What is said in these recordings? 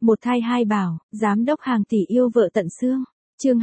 Một thai hai bảo, giám đốc hàng tỷ yêu vợ tận xương. Chương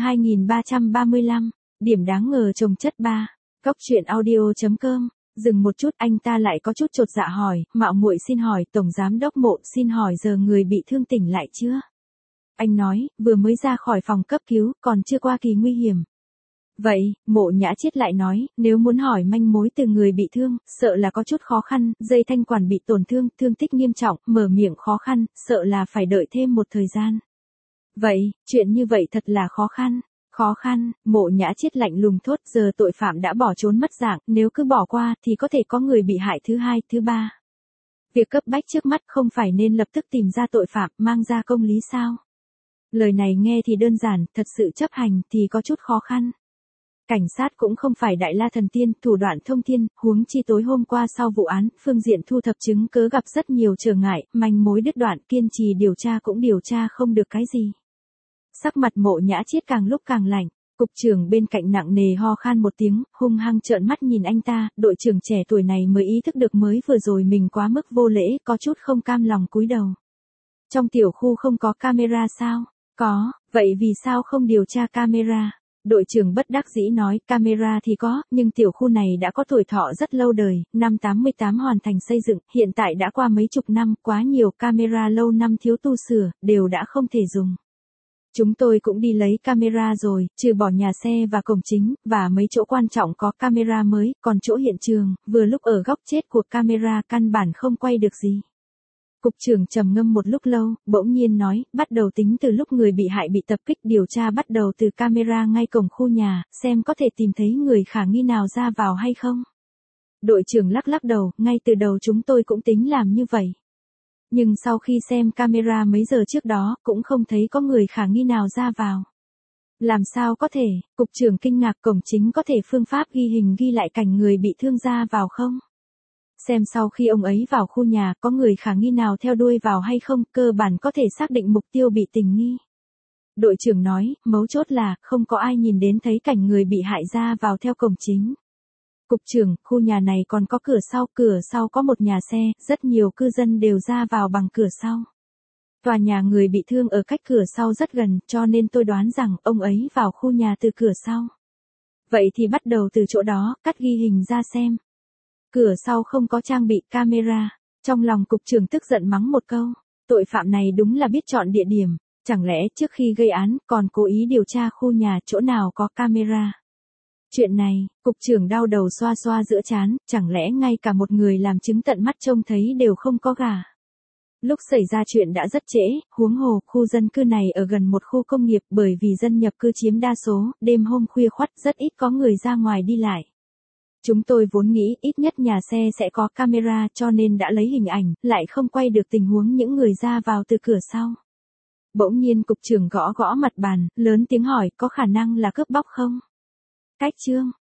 2335, điểm đáng ngờ chồng chất 3. Góc truyện audio.com. Dừng một chút, anh ta lại có chút chột dạ hỏi, mạo muội xin hỏi, tổng giám đốc Mộ, xin hỏi giờ người bị thương tỉnh lại chưa? Anh nói, vừa mới ra khỏi phòng cấp cứu, còn chưa qua kỳ nguy hiểm. Vậy, Mộ Nhã Chiết lại nói, nếu muốn hỏi manh mối từ người bị thương, sợ là có chút khó khăn, dây thanh quản bị tổn thương, thương tích nghiêm trọng, mở miệng khó khăn, sợ là phải đợi thêm một thời gian. Vậy, chuyện như vậy thật là khó khăn. Khó khăn, Mộ Nhã Chiết lạnh lùng thốt, giờ tội phạm đã bỏ trốn mất dạng, nếu cứ bỏ qua thì có thể có người bị hại thứ hai, thứ ba. Việc cấp bách trước mắt không phải nên lập tức tìm ra tội phạm, mang ra công lý sao? Lời này nghe thì đơn giản, thật sự chấp hành thì có chút khó khăn. Cảnh sát cũng không phải đại la thần tiên, thủ đoạn thông thiên, huống chi tối hôm qua sau vụ án, phương diện thu thập chứng cứ gặp rất nhiều trở ngại, manh mối đứt đoạn, kiên trì điều tra cũng điều tra không được cái gì. Sắc mặt Mộ Nhã Chiết càng lúc càng lạnh, cục trưởng bên cạnh nặng nề ho khan một tiếng, hung hăng trợn mắt nhìn anh ta, đội trưởng trẻ tuổi này mới ý thức được mới vừa rồi mình quá mức vô lễ, có chút không cam lòng cúi đầu. Trong tiểu khu không có camera sao? Có, vậy vì sao không điều tra camera? Đội trưởng bất đắc dĩ nói, camera thì có, nhưng tiểu khu này đã có tuổi thọ rất lâu đời, năm 88 hoàn thành xây dựng, hiện tại đã qua mấy chục năm, quá nhiều camera lâu năm thiếu tu sửa, đều đã không thể dùng. Chúng tôi cũng đi lấy camera rồi, trừ bỏ nhà xe và cổng chính, và mấy chỗ quan trọng có camera mới, còn chỗ hiện trường, vừa lúc ở góc chết của camera căn bản không quay được gì. Cục trưởng trầm ngâm một lúc lâu, bỗng nhiên nói, bắt đầu tính từ lúc người bị hại bị tập kích, điều tra bắt đầu từ camera ngay cổng khu nhà, xem có thể tìm thấy người khả nghi nào ra vào hay không. Đội trưởng lắc lắc đầu, ngay từ đầu chúng tôi cũng tính làm như vậy. Nhưng sau khi xem camera mấy giờ trước đó, cũng không thấy có người khả nghi nào ra vào. Làm sao có thể, cục trưởng kinh ngạc, cổng chính có thể phương pháp ghi hình ghi lại cảnh người bị thương ra vào không? Xem sau khi ông ấy vào khu nhà có người khả nghi nào theo đuôi vào hay không, cơ bản có thể xác định mục tiêu bị tình nghi. Đội trưởng nói, mấu chốt là, không có ai nhìn đến thấy cảnh người bị hại ra vào theo cổng chính. Cục trưởng, khu nhà này còn có cửa sau có một nhà xe, rất nhiều cư dân đều ra vào bằng cửa sau. Tòa nhà người bị thương ở cách cửa sau rất gần, cho nên tôi đoán rằng ông ấy vào khu nhà từ cửa sau. Vậy thì bắt đầu từ chỗ đó, cắt ghi hình ra xem. Cửa sau không có trang bị camera. Trong lòng cục trưởng tức giận mắng một câu. Tội phạm này đúng là biết chọn địa điểm. Chẳng lẽ trước khi gây án còn cố ý điều tra khu nhà chỗ nào có camera. Chuyện này, cục trưởng đau đầu xoa xoa giữa trán, chẳng lẽ ngay cả một người làm chứng tận mắt trông thấy đều không có gà. Lúc xảy ra chuyện đã rất trễ, huống hồ, khu dân cư này ở gần một khu công nghiệp, bởi vì dân nhập cư chiếm đa số, đêm hôm khuya khoắt rất ít có người ra ngoài đi lại. Chúng tôi vốn nghĩ ít nhất nhà xe sẽ có camera, cho nên đã lấy hình ảnh, lại không quay được tình huống những người ra vào từ cửa sau. Bỗng nhiên cục trưởng gõ gõ mặt bàn, lớn tiếng hỏi, có khả năng là cướp bóc không? Cách chương